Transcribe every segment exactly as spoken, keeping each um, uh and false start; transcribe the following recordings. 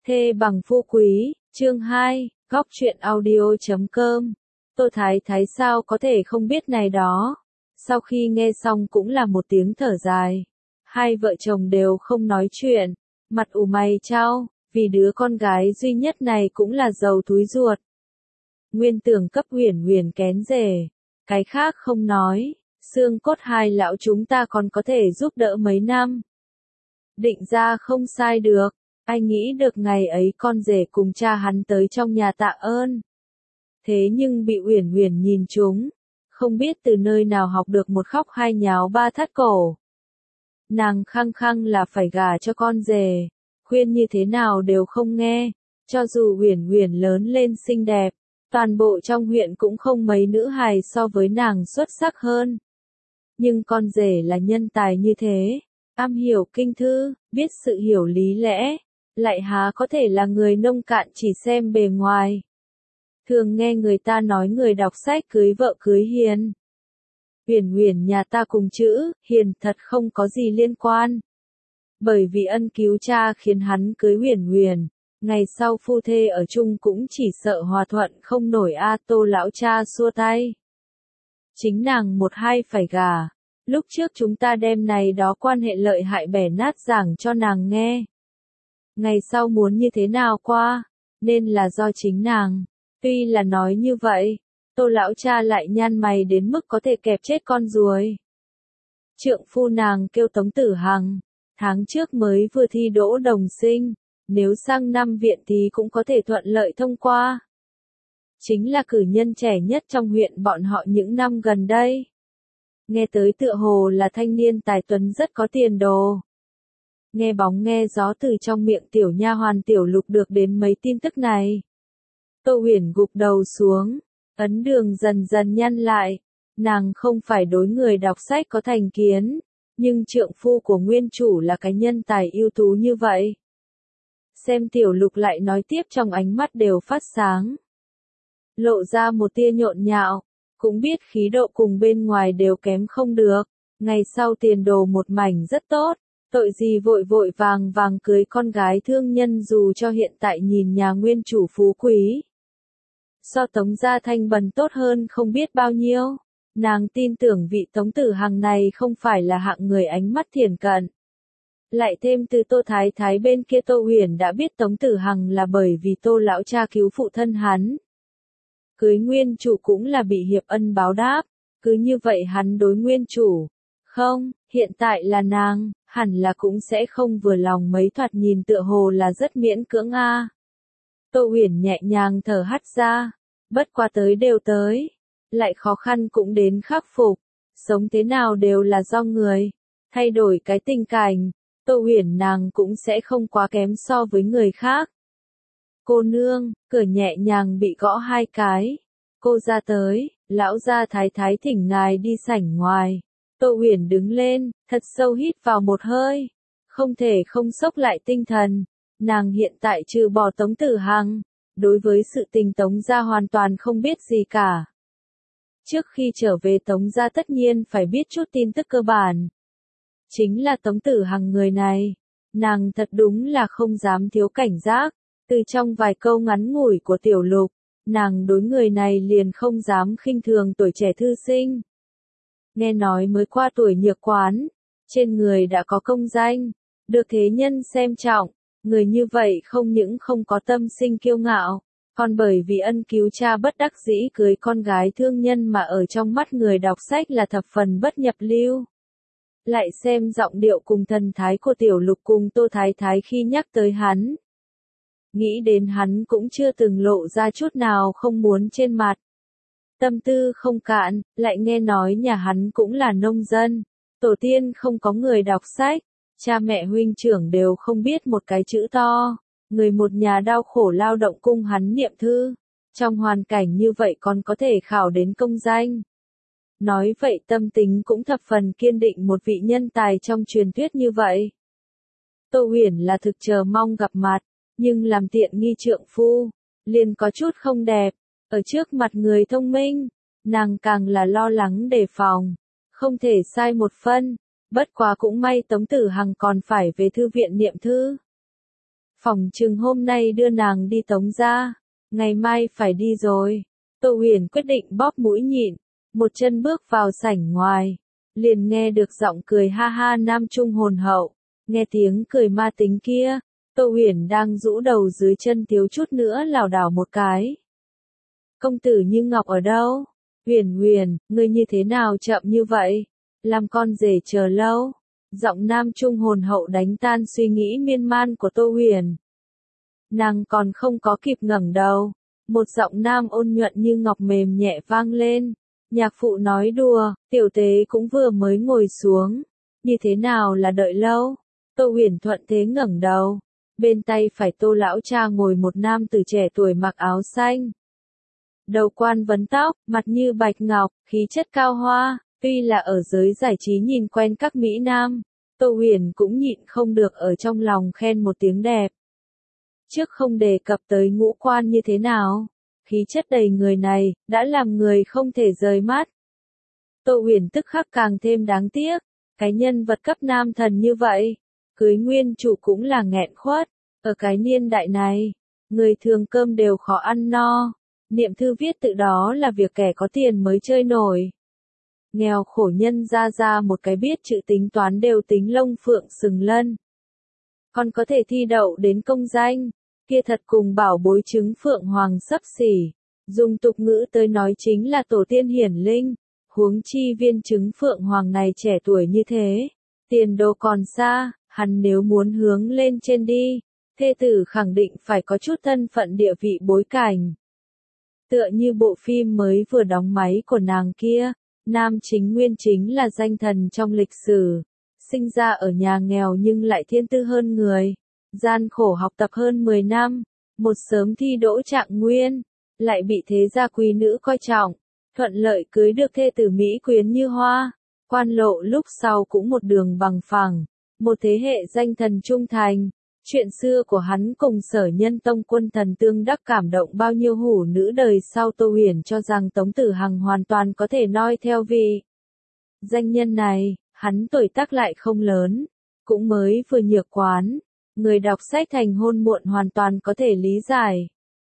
Thê bằng phu quý, chương hai, góc truyện audio chấm com. Tô Thái Thái sao có thể không biết này đó. Sau khi nghe xong cũng là một tiếng thở dài. Hai vợ chồng đều không nói chuyện, mặt ủ mày chao, vì đứa con gái duy nhất này cũng là giàu túi ruột. Nguyên tưởng cấp Uyển Uyển kén rể, cái khác không nói, xương cốt hai lão chúng ta còn có thể giúp đỡ mấy năm. Định ra không sai được. Ai nghĩ được ngày ấy con rể cùng cha hắn tới trong nhà tạ ơn. Thế nhưng bị Uyển Uyển nhìn trúng, không biết từ nơi nào học được một khóc hai nháo ba thắt cổ. Nàng khăng khăng là phải gả cho con rể, khuyên như thế nào đều không nghe, cho dù Uyển Uyển lớn lên xinh đẹp, toàn bộ trong huyện cũng không mấy nữ hài so với nàng xuất sắc hơn. Nhưng con rể là nhân tài như thế, am hiểu kinh thư, biết sự hiểu lý lẽ. Lại há có thể là người nông cạn chỉ xem bề ngoài. Thường nghe người ta nói người đọc sách cưới vợ cưới hiền. Uyển Uyển nhà ta cùng chữ hiền thật không có gì liên quan. Bởi vì ân cứu cha khiến hắn cưới Uyển Uyển, ngày sau phu thê ở chung cũng chỉ sợ hòa thuận không nổi a. Tô lão cha xua tay. Chính nàng một hai phải gả. Lúc trước chúng ta đem này đó quan hệ lợi hại bẻ nát giảng cho nàng nghe. Ngày sau muốn như thế nào qua, nên là do chính nàng. Tuy là nói như vậy, Tô lão cha lại nhăn mày đến mức có thể kẹp chết con ruồi. Trượng phu nàng kêu Tống Tử Hằng, tháng trước mới vừa thi đỗ đồng sinh, nếu sang năm viện thì cũng có thể thuận lợi thông qua. Chính là cử nhân trẻ nhất trong huyện bọn họ những năm gần đây. Nghe tới tựa hồ là thanh niên tài tuấn rất có tiền đồ. Nghe bóng nghe gió từ trong miệng tiểu nha hoàn Tiểu Lục được đến mấy tin tức này. Tô Uyển gục đầu xuống, ấn đường dần dần nhăn lại. Nàng không phải đối người đọc sách có thành kiến, nhưng trượng phu của nguyên chủ là cái nhân tài ưu tú như vậy. Xem Tiểu Lục lại nói tiếp trong ánh mắt đều phát sáng. Lộ ra một tia nhộn nhạo, cũng biết khí độ cùng bên ngoài đều kém không được. Ngày sau tiền đồ một mảnh rất tốt. Tội gì vội vội vàng vàng cưới con gái thương nhân dù cho hiện tại nhìn nhà nguyên chủ phú quý. So Tống Gia Thanh bần tốt hơn không biết bao nhiêu. Nàng tin tưởng vị Tống Tử Hằng này không phải là hạng người ánh mắt thiển cận. Lại thêm từ Tô Thái Thái bên kia Tô Uyển đã biết Tống Tử Hằng là bởi vì Tô lão cha cứu phụ thân hắn. Cưới nguyên chủ cũng là bị hiệp ân báo đáp, cứ như vậy hắn đối nguyên chủ. Không, hiện tại là nàng, hẳn là cũng sẽ không vừa lòng mấy thoạt nhìn tựa hồ là rất miễn cưỡng a. À. Tô Uyển nhẹ nhàng thở hắt ra, bất qua tới đều tới, lại khó khăn cũng đến khắc phục, sống thế nào đều là do người, thay đổi cái tình cảnh, Tô Uyển nàng cũng sẽ không quá kém so với người khác. Cô nương, cửa nhẹ nhàng bị gõ hai cái, cô ra tới, lão gia thái thái thỉnh ngài đi sảnh ngoài. Tô Uyển đứng lên, thật sâu hít vào một hơi, không thể không sốc lại tinh thần, nàng hiện tại trừ bỏ Tống Tử Hằng, đối với sự tình Tống gia hoàn toàn không biết gì cả. Trước khi trở về Tống gia tất nhiên phải biết chút tin tức cơ bản. Chính là Tống Tử Hằng người này, nàng thật đúng là không dám thiếu cảnh giác, từ trong vài câu ngắn ngủi của Tiểu Lục, nàng đối người này liền không dám khinh thường tuổi trẻ thư sinh. Nghe nói mới qua tuổi nhược quán, trên người đã có công danh, được thế nhân xem trọng, người như vậy không những không có tâm sinh kiêu ngạo, còn bởi vì ân cứu cha bất đắc dĩ cưới con gái thương nhân mà ở trong mắt người đọc sách là thập phần bất nhập lưu. Lại xem giọng điệu cùng thần thái của Tiểu Lục cùng Tô Thái Thái khi nhắc tới hắn. Nghĩ đến hắn cũng chưa từng lộ ra chút nào không muốn trên mặt. Tâm tư không cạn, lại nghe nói nhà hắn cũng là nông dân, tổ tiên không có người đọc sách, cha mẹ huynh trưởng đều không biết một cái chữ to, người một nhà đau khổ lao động cung hắn niệm thư, trong hoàn cảnh như vậy còn có thể khảo đến công danh. Nói vậy tâm tính cũng thập phần kiên định một vị nhân tài trong truyền thuyết như vậy. Tô Uyển là thực chờ mong gặp mặt, nhưng làm tiện nghi trượng phu, liền có chút không đẹp. Ở trước mặt người thông minh, nàng càng là lo lắng đề phòng, không thể sai một phân, bất quá cũng may Tống Tử Hằng còn phải về thư viện niệm thư. Phỏng chừng hôm nay đưa nàng đi Tống gia, ngày mai phải đi rồi. Tô Huyền quyết định bóp mũi nhịn, một chân bước vào sảnh ngoài, liền nghe được giọng cười ha ha nam trung hồn hậu, nghe tiếng cười ma tính kia, Tô Huyền đang rũ đầu dưới chân thiếu chút nữa lảo đảo một cái. Công tử Như Ngọc ở đâu? Huyền Huyền, ngươi như thế nào chậm như vậy? Làm con rể chờ lâu. Giọng nam trung hồn hậu đánh tan suy nghĩ miên man của Tô Huyền. Nàng còn không có kịp ngẩng đầu, một giọng nam ôn nhuận như ngọc mềm nhẹ vang lên. Nhạc phụ nói đùa, tiểu tế cũng vừa mới ngồi xuống. Như thế nào là đợi lâu? Tô Huyền thuận thế ngẩng đầu. Bên tay phải Tô lão cha ngồi một nam tử trẻ tuổi mặc áo xanh. Đầu quan vấn tóc, mặt như bạch ngọc, khí chất cao hoa, tuy là ở giới giải trí nhìn quen các mỹ nam, Tô Huyền cũng nhịn không được ở trong lòng khen một tiếng đẹp. Trước không đề cập tới ngũ quan như thế nào, khí chất đầy người này, đã làm người không thể rời mắt. Tô Huyền tức khắc càng thêm đáng tiếc, cái nhân vật cấp nam thần như vậy, cưới nguyên chủ cũng là nghẹn khuất, ở cái niên đại này, người thường cơm đều khó ăn no. Niệm thư viết tự đó là việc kẻ có tiền mới chơi nổi. Nghèo khổ nhân ra ra một cái biết chữ tính toán đều tính lông phượng sừng lân. Còn có thể thi đậu đến công danh, kia thật cùng bảo bối trứng phượng hoàng xấp xỉ. Dùng tục ngữ tới nói chính là tổ tiên hiển linh, huống chi viên trứng phượng hoàng này trẻ tuổi như thế. Tiền đồ còn xa, hắn nếu muốn hướng lên trên đi, thê tử khẳng định phải có chút thân phận địa vị bối cảnh. Tựa như bộ phim mới vừa đóng máy của nàng kia, nam chính nguyên chính là danh thần trong lịch sử, sinh ra ở nhà nghèo nhưng lại thiên tư hơn người, gian khổ học tập hơn mười năm, một sớm thi đỗ trạng nguyên, lại bị thế gia quý nữ coi trọng, thuận lợi cưới được thê tử mỹ quyến như hoa, quan lộ lúc sau cũng một đường bằng phẳng, một thế hệ danh thần trung thành. Chuyện xưa của hắn cùng Sở Nhân Tông quân thần tương đắc cảm động bao nhiêu hủ nữ đời sau. Tô Huyền cho rằng Tống Tử Hằng hoàn toàn có thể noi theo vị danh nhân này, hắn tuổi tác lại không lớn, cũng mới vừa nhược quán, người đọc sách thành hôn muộn hoàn toàn có thể lý giải.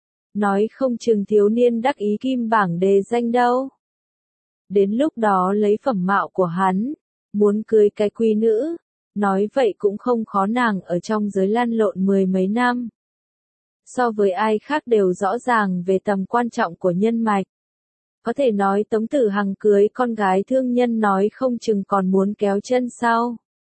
Nói không chừng thiếu niên đắc ý kim bảng đề danh đâu. Đến lúc đó lấy phẩm mạo của hắn, muốn cưới cái quý nữ. Nói vậy cũng không khó, nàng ở trong giới lăn lộn mười mấy năm. So với ai khác đều rõ ràng về tầm quan trọng của nhân mạch. Có thể nói Tống Tử Hằng cưới con gái thương nhân nói không chừng còn muốn kéo chân sau.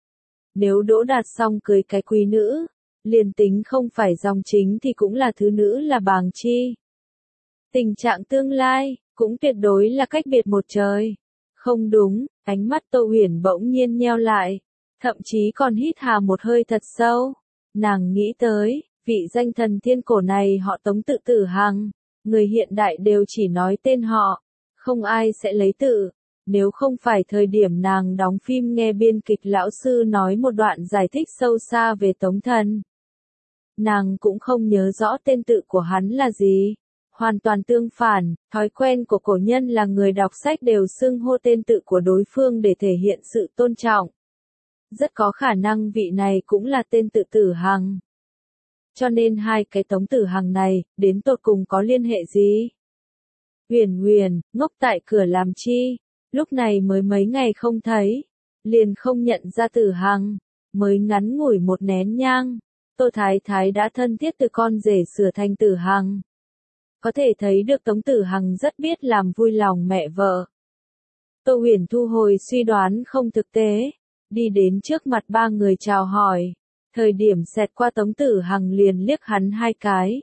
Nếu đỗ đạt xong cưới cái quý nữ, liền tính không phải dòng chính thì cũng là thứ nữ là bàng chi. Tình trạng tương lai, cũng tuyệt đối là cách biệt một trời. Không đúng, ánh mắt Tô Huyền bỗng nhiên nheo lại. Thậm chí còn hít hà một hơi thật sâu. Nàng nghĩ tới, vị danh thần thiên cổ này họ Tống tự Tử Hằng. Người hiện đại đều chỉ nói tên họ. Không ai sẽ lấy tự. Nếu không phải thời điểm nàng đóng phim nghe biên kịch lão sư nói một đoạn giải thích sâu xa về Tống thần. Nàng cũng không nhớ rõ tên tự của hắn là gì. Hoàn toàn tương phản, thói quen của cổ nhân là người đọc sách đều xưng hô tên tự của đối phương để thể hiện sự tôn trọng. Rất có khả năng vị này cũng là tên tự Tử Hằng. Cho nên hai cái Tống Tử Hằng này, đến tột cùng có liên hệ gì? Huyền Huyền, ngốc tại cửa làm chi? Lúc này mới mấy ngày không thấy, liền không nhận ra Tử Hằng, mới ngắn ngủi một nén nhang, Tô Thái Thái đã thân thiết từ con rể sửa thành Tử Hằng. Có thể thấy được Tống Tử Hằng rất biết làm vui lòng mẹ vợ. Tô Huyền thu hồi suy đoán không thực tế. Đi đến trước mặt ba người chào hỏi, thời điểm xẹt qua Tống Tử Hằng liền liếc hắn hai cái.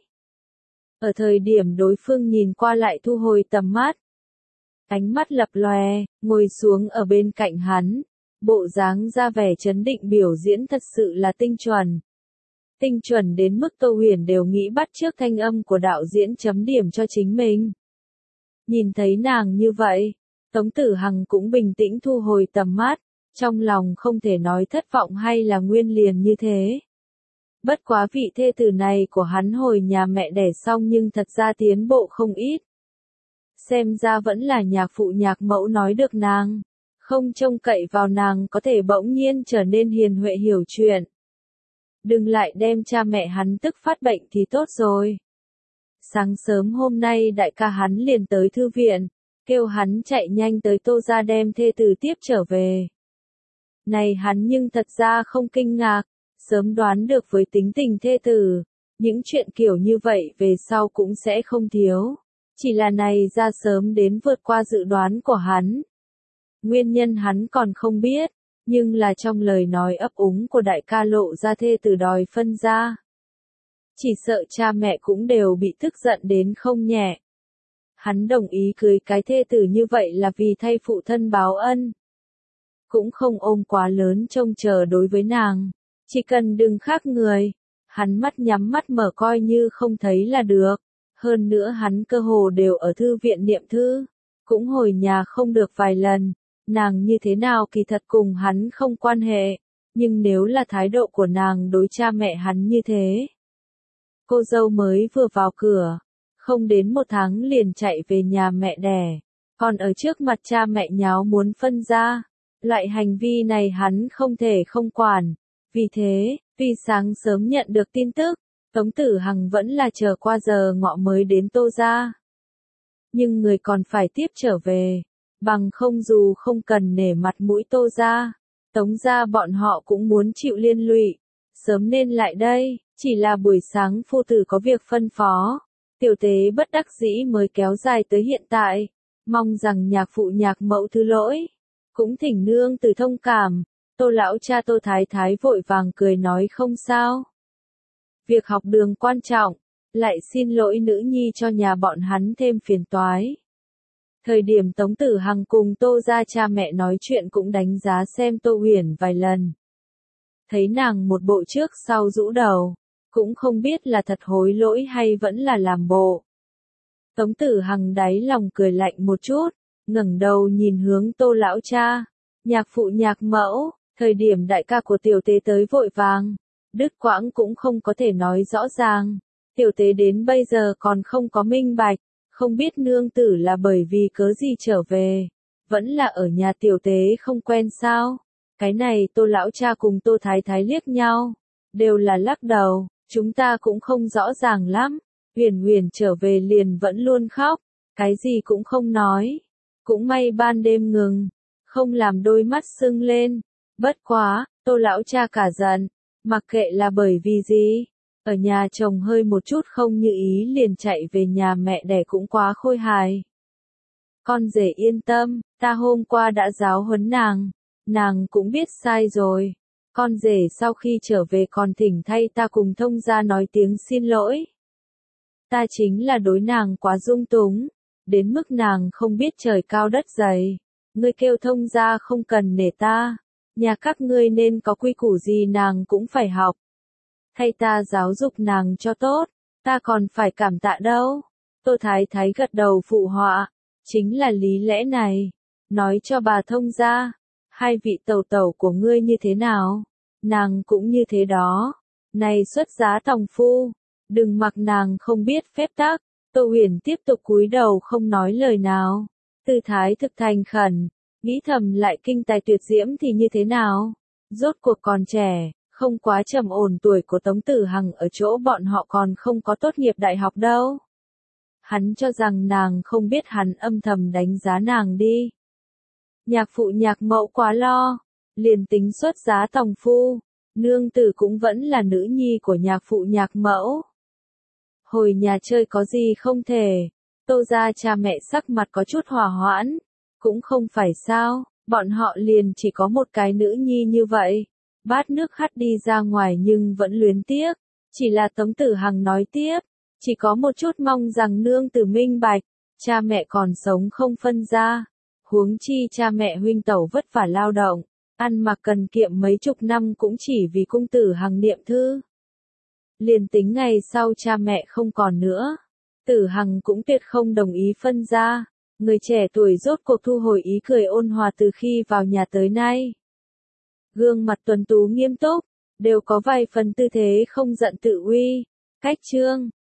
Ở thời điểm đối phương nhìn qua lại thu hồi tầm mắt. Ánh mắt lập lòe, ngồi xuống ở bên cạnh hắn, bộ dáng ra vẻ chấn định biểu diễn thật sự là tinh chuẩn. Tinh chuẩn đến mức Tô Huyền đều nghĩ bắt chước thanh âm của đạo diễn chấm điểm cho chính mình. Nhìn thấy nàng như vậy, Tống Tử Hằng cũng bình tĩnh thu hồi tầm mắt. Trong lòng không thể nói thất vọng hay là nguyên liền như thế. Bất quá vị thê tử này của hắn hồi nhà mẹ đẻ xong nhưng thật ra tiến bộ không ít. Xem ra vẫn là nhạc phụ nhạc mẫu nói được nàng. Không trông cậy vào nàng có thể bỗng nhiên trở nên hiền huệ hiểu chuyện. đừng lại đem cha mẹ hắn tức phát bệnh thì tốt rồi. Sáng sớm hôm nay đại ca hắn liền tới thư viện, kêu hắn chạy nhanh tới Tô gia đem thê tử tiếp trở về. Này hắn nhưng thật ra không kinh ngạc, sớm đoán được với tính tình thê tử, những chuyện kiểu như vậy về sau cũng sẽ không thiếu. Chỉ là này ra sớm đến vượt qua dự đoán của hắn. Nguyên nhân hắn còn không biết, nhưng là trong lời nói ấp úng của đại ca lộ ra thê tử đòi phân ra. Chỉ sợ cha mẹ cũng đều bị tức giận đến không nhẹ. Hắn đồng ý cưới cái thê tử như vậy là vì thay phụ thân báo ân. Cũng không ôm quá lớn trông chờ đối với nàng, chỉ cần đừng khác người, hắn mắt nhắm mắt mở coi như không thấy là được. Hơn nữa hắn cơ hồ đều ở thư viện niệm thư, cũng hồi nhà không được vài lần, nàng như thế nào kỳ thật cùng hắn không quan hệ, nhưng nếu là thái độ của nàng đối cha mẹ hắn như thế. Cô dâu mới vừa vào cửa, không đến một tháng liền chạy về nhà mẹ đẻ, còn ở trước mặt cha mẹ nháo muốn phân ra, loại hành vi này hắn không thể không quản, vì thế, tuy sáng sớm nhận được tin tức, Tống Tử Hằng vẫn là chờ qua giờ ngọ mới đến Tô gia. Nhưng người còn phải tiếp trở về, bằng không dù không cần nể mặt mũi Tô gia, Tống gia bọn họ cũng muốn chịu liên lụy, sớm nên lại đây, chỉ là buổi sáng phu tử có việc phân phó, tiểu tế bất đắc dĩ mới kéo dài tới hiện tại, mong rằng nhạc phụ nhạc mẫu thứ lỗi, cũng thỉnh nương từ thông cảm. Tô lão cha Tô Thái Thái vội vàng cười nói không sao. Việc học đường quan trọng, lại xin lỗi nữ nhi cho nhà bọn hắn thêm phiền toái. Thời điểm Tống Tử Hằng cùng Tô gia cha mẹ nói chuyện cũng đánh giá xem Tô Huyền vài lần. Thấy nàng một bộ trước sau rũ đầu, cũng không biết là thật hối lỗi hay vẫn là làm bộ. Tống Tử Hằng đáy lòng cười lạnh một chút, ngẩng đầu nhìn hướng Tô lão cha, nhạc phụ nhạc mẫu. Thời điểm đại ca của tiểu tế tới vội vàng, đứt quãng cũng không có thể nói rõ ràng, tiểu tế đến bây giờ còn không có minh bạch, không biết nương tử là bởi vì cớ gì trở về, vẫn là ở nhà tiểu tế không quen sao, cái này Tô lão cha cùng Tô Thái Thái liếc nhau, đều là lắc đầu, chúng ta cũng không rõ ràng lắm, Huyền Huyền trở về liền vẫn luôn khóc, cái gì cũng không nói, cũng may ban đêm ngừng, không làm đôi mắt sưng lên. Bất quá, Tô lão cha cả giận, mặc kệ là bởi vì gì, ở nhà chồng hơi một chút không như ý liền chạy về nhà mẹ đẻ cũng quá khôi hài. Con rể yên tâm, ta hôm qua đã giáo huấn nàng, nàng cũng biết sai rồi. Con rể sau khi trở về còn thỉnh thay ta cùng thông gia nói tiếng xin lỗi. Ta chính là đối nàng quá dung túng, đến mức nàng không biết trời cao đất dày. Ngươi kêu thông gia không cần nể ta. Nhà các ngươi nên có quy củ gì nàng cũng phải học. Thay ta giáo dục nàng cho tốt, ta còn phải cảm tạ đâu. Tô Thái Thái gật đầu phụ họa, chính là lý lẽ này. Nói cho bà thông gia, hai vị tẩu tẩu của ngươi như thế nào, nàng cũng như thế đó. Này xuất giá tòng phu, đừng mặc nàng không biết phép tắc. Tô Huyền tiếp tục cúi đầu không nói lời nào. Tư thái thực thành khẩn. Nghĩ thầm lại kinh tài tuyệt diễm thì như thế nào? Rốt cuộc còn trẻ, không quá trầm ổn tuổi của Tống Tử Hằng ở chỗ bọn họ còn không có tốt nghiệp đại học đâu. Hắn cho rằng nàng không biết hắn âm thầm đánh giá nàng đi. Nhạc phụ nhạc mẫu quá lo, liền tính xuất giá tòng phu, nương tử cũng vẫn là nữ nhi của nhạc phụ nhạc mẫu. Hồi nhà chơi có gì không thể, Tô gia cha mẹ sắc mặt có chút hòa hoãn. Cũng không phải sao, bọn họ liền chỉ có một cái nữ nhi như vậy. Bát nước hắt đi ra ngoài nhưng vẫn luyến tiếc. Chỉ là Tống Tử Hằng nói tiếp, chỉ có một chút mong rằng nương tử minh bạch, cha mẹ còn sống không phân ra. Huống chi cha mẹ huynh tẩu vất vả lao động, ăn mặc cần kiệm mấy chục năm cũng chỉ vì cung Tử Hằng niệm thư. Liền tính ngày sau cha mẹ không còn nữa, Tử Hằng cũng tuyệt không đồng ý phân ra. Người trẻ tuổi rốt cuộc thu hồi ý cười ôn hòa từ khi vào nhà tới nay. Gương mặt tuấn tú nghiêm túc, đều có vài phần tư thế không giận tự uy. Cách chương